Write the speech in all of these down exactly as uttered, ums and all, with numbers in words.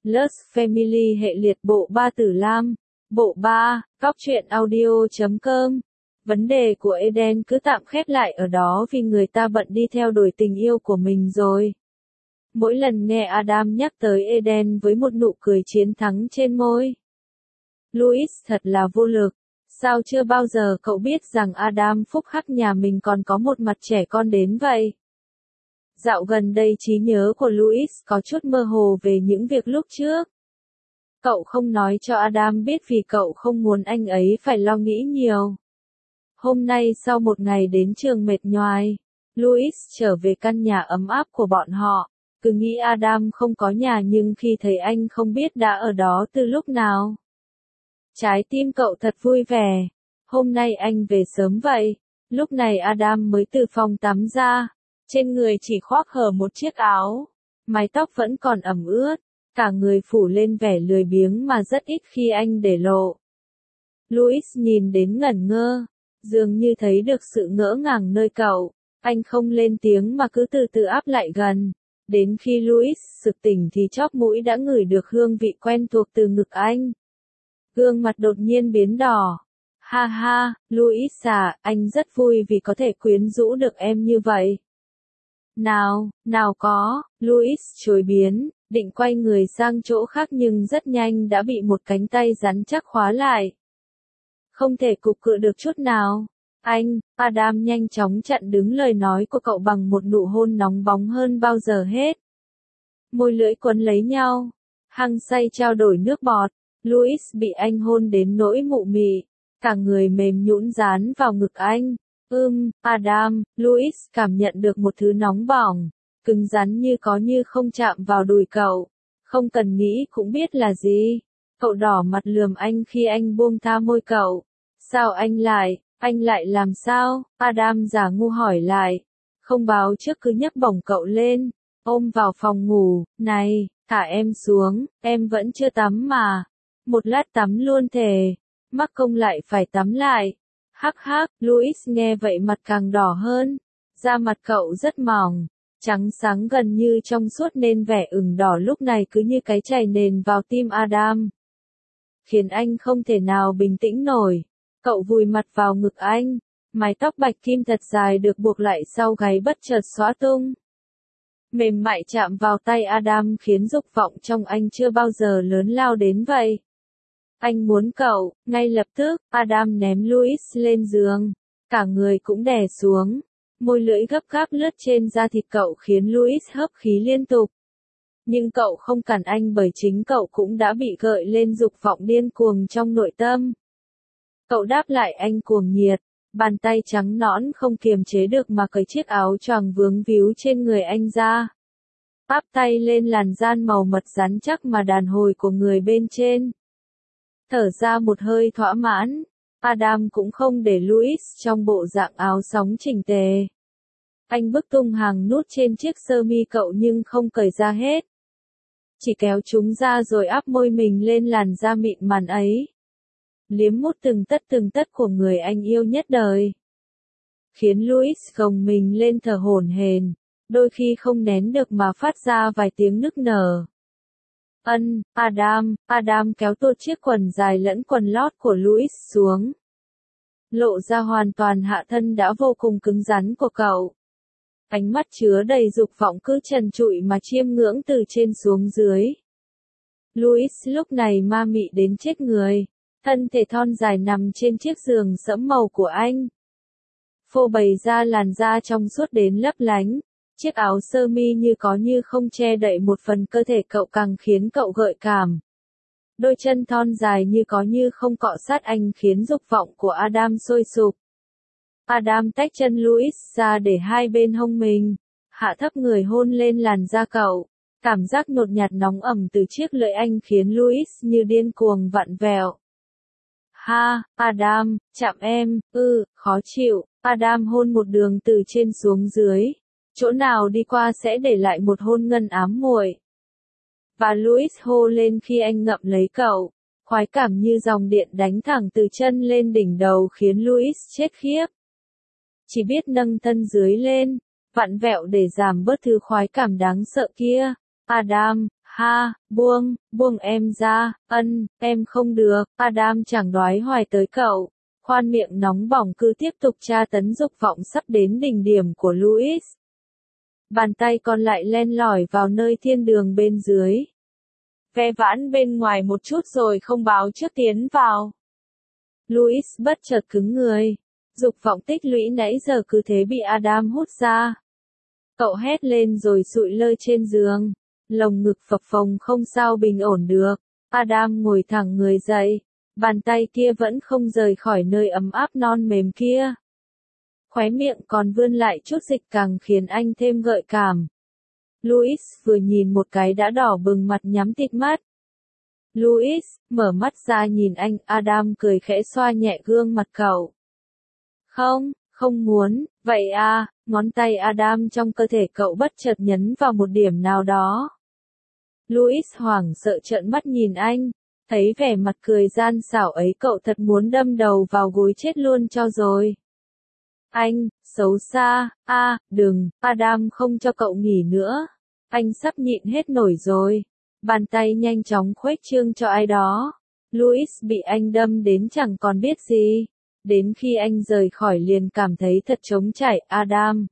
Lust Family hệ liệt bộ ba Tử Lam. Bộ ba, Cóc truyện audio chấm com. Vấn đề của Eden cứ tạm khép lại ở đó vì người ta bận đi theo đuổi tình yêu của mình rồi. Mỗi lần nghe Adam nhắc tới Eden với một nụ cười chiến thắng trên môi. Louis thật là vô lực. Sao chưa bao giờ cậu biết rằng Adam phúc hắc nhà mình còn có một mặt trẻ con đến vậy? Dạo gần đây trí nhớ của Louis có chút mơ hồ về những việc lúc trước. Cậu không nói cho Adam biết vì cậu không muốn anh ấy phải lo nghĩ nhiều. Hôm nay sau một ngày đến trường mệt nhoài, Louis trở về căn nhà ấm áp của bọn họ, cứ nghĩ Adam không có nhà nhưng khi thấy anh không biết đã ở đó từ lúc nào. Trái tim cậu thật vui vẻ. Hôm nay anh về sớm vậy. Lúc này Adam mới từ phòng tắm ra. Trên người chỉ khoác hở một chiếc áo. Mái tóc vẫn còn ẩm ướt. Cả người phủ lên vẻ lười biếng mà rất ít khi anh để lộ. Louis nhìn đến ngẩn ngơ. Dường như thấy được sự ngỡ ngàng nơi cậu. Anh không lên tiếng mà cứ từ từ áp lại gần. Đến khi Louis sực tỉnh thì chóp mũi đã ngửi được hương vị quen thuộc từ ngực anh. Gương mặt đột nhiên biến đỏ. Ha ha, Louis à, anh rất vui vì có thể quyến rũ được em như vậy. Nào, nào có, Louis chối biến, định quay người sang chỗ khác nhưng rất nhanh đã bị một cánh tay rắn chắc khóa lại. Không thể cục cự được chút nào. Anh, Adam nhanh chóng chặn đứng lời nói của cậu bằng một nụ hôn nóng bóng hơn bao giờ hết. Môi lưỡi quấn lấy nhau, hăng say trao đổi nước bọt. Louis bị anh hôn đến nỗi mụ mị, cả người mềm nhũn dán vào ngực anh. Ưm, Adam, Louis cảm nhận được một thứ nóng bỏng, cứng rắn như có như không chạm vào đùi cậu. Không cần nghĩ cũng biết là gì. Cậu đỏ mặt lườm anh khi anh buông tha môi cậu. Sao anh lại, anh lại làm sao? Adam giả ngu hỏi lại. Không báo trước cứ nhấc bổng cậu lên, ôm vào phòng ngủ. Này, thả em xuống, em vẫn chưa tắm mà. Một lát tắm luôn thề, mắc công lại phải tắm lại. Hắc hắc, Louis nghe vậy mặt càng đỏ hơn. Da mặt cậu rất mỏng, trắng sáng gần như trong suốt nên vẻ ửng đỏ lúc này cứ như cái chày nền vào tim Adam. Khiến anh không thể nào bình tĩnh nổi. Cậu vùi mặt vào ngực anh, mái tóc bạch kim thật dài được buộc lại sau gáy bất chợt xõa tung. Mềm mại chạm vào tay Adam khiến dục vọng trong anh chưa bao giờ lớn lao đến vậy. Anh muốn cậu, ngay lập tức, Adam ném Louis lên giường. Cả người cũng đè xuống. Môi lưỡi gấp gáp lướt trên da thịt cậu khiến Louis hấp khí liên tục. Nhưng cậu không cản anh bởi chính cậu cũng đã bị gợi lên dục vọng điên cuồng trong nội tâm. Cậu đáp lại anh cuồng nhiệt. Bàn tay trắng nõn không kiềm chế được mà cởi chiếc áo choàng vướng víu trên người anh ra. Áp tay lên làn da màu mật rắn chắc mà đàn hồi của người bên trên. Thở ra một hơi thỏa mãn, Adam cũng không để Louis trong bộ dạng áo sóng chỉnh tề. Anh bức tung hàng nút trên chiếc sơ mi cậu nhưng không cởi ra hết. Chỉ kéo chúng ra rồi áp môi mình lên làn da mịn màng ấy. Liếm mút từng tất từng tất của người anh yêu nhất đời. Khiến Louis gồng mình lên thở hổn hển, đôi khi không nén được mà phát ra vài tiếng nức nở. Ân, Adam, Adam kéo tuột chiếc quần dài lẫn quần lót của Louis xuống. Lộ ra hoàn toàn hạ thân đã vô cùng cứng rắn của cậu. Ánh mắt chứa đầy dục vọng cứ trần trụi mà chiêm ngưỡng từ trên xuống dưới. Louis lúc này ma mị đến chết người, thân thể thon dài nằm trên chiếc giường sẫm màu của anh. Phô bày ra làn da trong suốt đến lấp lánh. Chiếc áo sơ mi như có như không che đậy một phần cơ thể cậu càng khiến cậu gợi cảm. Đôi chân thon dài như có như không cọ sát anh khiến dục vọng của Adam sôi sục. Adam tách chân Louis ra để hai bên hông mình, hạ thấp người hôn lên làn da cậu. Cảm giác nhột nhạt nóng ẩm từ chiếc lưỡi anh khiến Louis như điên cuồng vặn vẹo. Ha, Adam, chạm em, ư, ừ, khó chịu. Adam hôn một đường từ trên xuống dưới. Chỗ nào đi qua sẽ để lại một hôn ngân ám muội. Và Louis hô lên khi anh ngậm lấy cậu. Khoái cảm như dòng điện đánh thẳng từ chân lên đỉnh đầu khiến Louis chết khiếp. Chỉ biết nâng thân dưới lên, vặn vẹo để giảm bớt thứ khoái cảm đáng sợ kia. Adam, ha, buông, buông em ra, ân, em không được, Adam chẳng đoái hoài tới cậu. Khoan miệng nóng bỏng cứ tiếp tục tra tấn dục vọng sắp đến đỉnh điểm của Louis. Bàn tay còn lại len lỏi vào nơi thiên đường bên dưới. Ve vãn bên ngoài một chút rồi không báo trước tiến vào. Louis bất chợt cứng người. Dục vọng tích lũy nãy giờ cứ thế bị Adam hút ra. Cậu hét lên rồi sụi lơ trên giường. Lồng ngực phập phồng không sao bình ổn được. Adam ngồi thẳng người dậy. Bàn tay kia vẫn không rời khỏi nơi ấm áp non mềm kia. Khóe miệng còn vươn lại chút dịch càng khiến anh thêm gợi cảm. Louis vừa nhìn một cái đã đỏ bừng mặt nhắm tịt mắt. Louis, mở mắt ra nhìn anh, Adam cười khẽ xoa nhẹ gương mặt cậu. Không, không muốn, vậy à, ngón tay Adam trong cơ thể cậu bất chợt nhấn vào một điểm nào đó. Louis hoảng sợ trợn mắt nhìn anh, thấy vẻ mặt cười gian xảo ấy cậu thật muốn đâm đầu vào gối chết luôn cho rồi. Anh, xấu xa, a, à, đừng, Adam không cho cậu nghỉ nữa. Anh sắp nhịn hết nổi rồi. Bàn tay nhanh chóng khuếch trương cho ai đó. Louis bị anh đâm đến chẳng còn biết gì. Đến khi anh rời khỏi liền cảm thấy thật trống trải, Adam.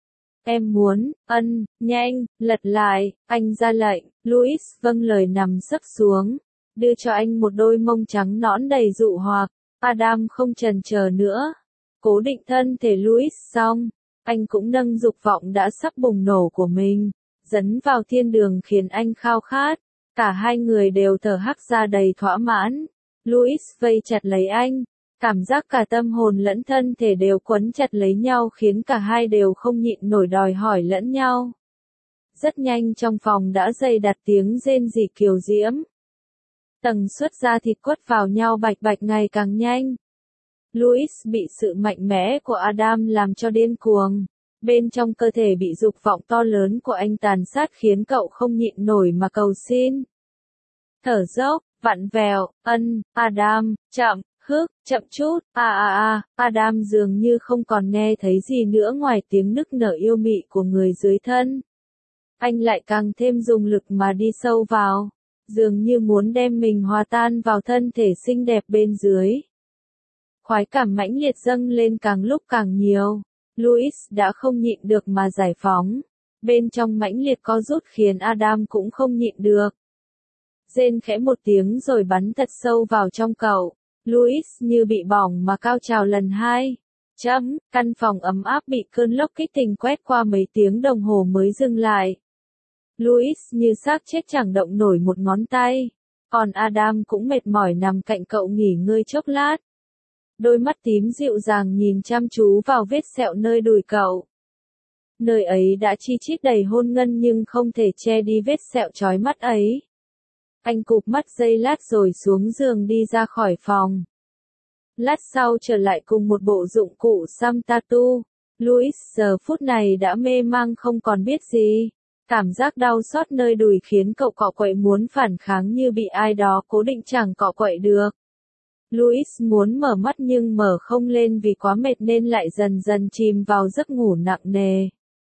Em muốn, ân, nhanh, lật lại, anh ra lệnh. Louis vâng lời nằm sấp xuống. Đưa cho anh một đôi mông trắng nõn đầy dụ hoặc. Adam không chần chờ nữa. Cố định thân thể Louis xong. Anh cũng nâng dục vọng đã sắp bùng nổ của mình. Dấn vào thiên đường khiến anh khao khát. Cả hai người đều thở hắt ra đầy thỏa mãn. Louis vây chặt lấy anh. Cảm giác cả tâm hồn lẫn thân thể đều quấn chặt lấy nhau khiến cả hai đều không nhịn nổi đòi hỏi lẫn nhau. Rất nhanh trong phòng đã dày đặt tiếng rên rỉ kiều diễm. Tầng suất da thịt quất vào nhau bạch bạch ngày càng nhanh. Louis bị sự mạnh mẽ của Adam làm cho điên cuồng. Bên trong cơ thể bị dục vọng to lớn của anh tàn sát khiến cậu không nhịn nổi mà cầu xin. Thở dốc, vặn vẹo, ân, Adam, chậm, hức, chậm chút, a a a, Adam dường như không còn nghe thấy gì nữa ngoài tiếng nức nở yêu mị của người dưới thân. Anh lại càng thêm dùng lực mà đi sâu vào, dường như muốn đem mình hòa tan vào thân thể xinh đẹp bên dưới. Khoái cảm mãnh liệt dâng lên càng lúc càng nhiều. Louis đã không nhịn được mà giải phóng. Bên trong mãnh liệt co rút khiến Adam cũng không nhịn được. Rên khẽ một tiếng rồi bắn thật sâu vào trong cậu. Louis như bị bỏng mà cao trào lần hai. Chấm, căn phòng ấm áp bị cơn lốc kích tình quét qua mấy tiếng đồng hồ mới dừng lại. Louis như xác chết chẳng động nổi một ngón tay. Còn Adam cũng mệt mỏi nằm cạnh cậu nghỉ ngơi chốc lát. Đôi mắt tím dịu dàng nhìn chăm chú vào vết sẹo nơi đùi cậu. Nơi ấy đã chi chít đầy hôn ngân nhưng không thể che đi vết sẹo chói mắt ấy. Anh cụp mắt giây lát rồi xuống giường đi ra khỏi phòng. Lát sau trở lại cùng một bộ dụng cụ xăm tattoo. Louis giờ phút này đã mê mang không còn biết gì. Cảm giác đau xót nơi đùi khiến cậu cọ quậy muốn phản kháng như bị ai đó cố định chẳng cọ quậy được. Louis muốn mở mắt nhưng mở không lên vì quá mệt nên lại dần dần chìm vào giấc ngủ nặng nề.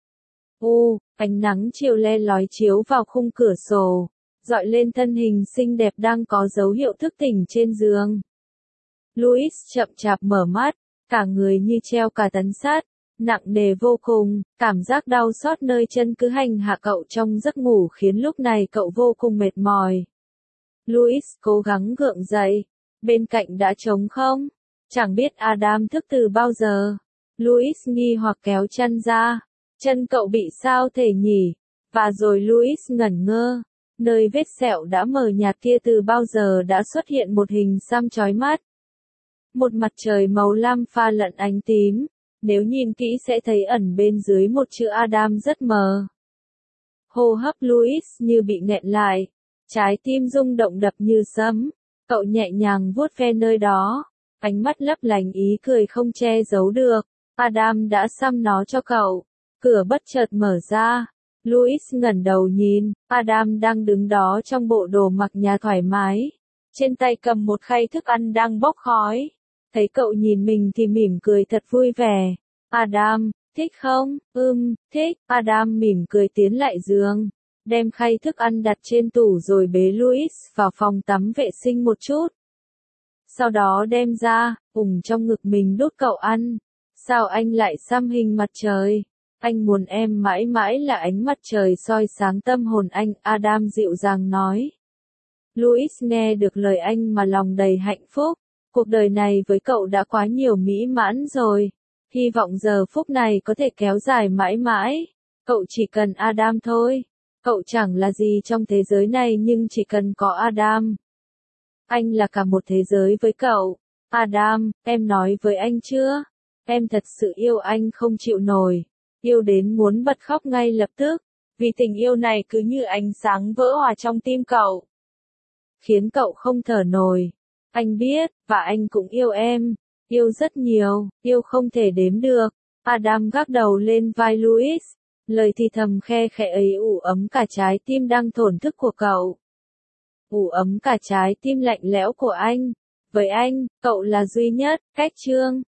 U, ánh nắng chiều le lói chiếu vào khung cửa sổ, dọi lên thân hình xinh đẹp đang có dấu hiệu thức tỉnh trên giường. Louis chậm chạp mở mắt, cả người như treo cả tấn sắt, nặng nề vô cùng, cảm giác đau xót nơi chân cứ hành hạ cậu trong giấc ngủ khiến lúc này cậu vô cùng mệt mỏi. Louis cố gắng gượng dậy. Bên cạnh đã trống không? Chẳng biết Adam thức từ bao giờ. Louis nghi hoặc kéo chân ra. Chân cậu bị sao thể nhỉ? Và rồi Louis ngẩn ngơ. Nơi vết sẹo đã mờ nhạt kia từ bao giờ đã xuất hiện một hình xăm chói mắt. Một mặt trời màu lam pha lẫn ánh tím. Nếu nhìn kỹ sẽ thấy ẩn bên dưới một chữ Adam rất mờ. Hô hấp Louis như bị nghẹn lại. Trái tim rung động đập như sấm. Cậu nhẹ nhàng vuốt ve nơi đó, ánh mắt lấp lánh ý cười không che giấu được. Adam đã xăm nó cho cậu. Cửa bất chợt mở ra. Louis ngẩng đầu nhìn, Adam đang đứng đó trong bộ đồ mặc nhà thoải mái. Trên tay cầm một khay thức ăn đang bốc khói. Thấy cậu nhìn mình thì mỉm cười thật vui vẻ. Adam, thích không? Ừm, thích. Adam mỉm cười tiến lại giường. đem khay thức ăn đặt trên tủ rồi bế Louis vào phòng tắm vệ sinh một chút. Sau đó đem ra, ủng trong ngực mình đút cậu ăn. Sao anh lại xăm hình mặt trời? Anh muốn em mãi mãi là ánh mặt trời soi sáng tâm hồn anh, Adam dịu dàng nói. Louis nghe được lời anh mà lòng đầy hạnh phúc. Cuộc đời này với cậu đã quá nhiều mỹ mãn rồi. Hy vọng giờ phút này có thể kéo dài mãi mãi. Cậu chỉ cần Adam thôi. Cậu chẳng là gì trong thế giới này nhưng chỉ cần có Adam. Anh là cả một thế giới với cậu. Adam, em nói với anh chưa? Em thật sự yêu anh không chịu nổi. Yêu đến muốn bật khóc ngay lập tức. Vì tình yêu này cứ như ánh sáng vỡ hòa trong tim cậu. Khiến cậu không thở nổi. Anh biết, và anh cũng yêu em. Yêu rất nhiều, yêu không thể đếm được. Adam gác đầu lên vai Louis. Lời thì thầm khe khẽ ấy ủ ấm cả trái tim đang thổn thức của cậu. Ủ ấm cả trái tim lạnh lẽo của anh. Với anh, cậu là duy nhất, cách chương.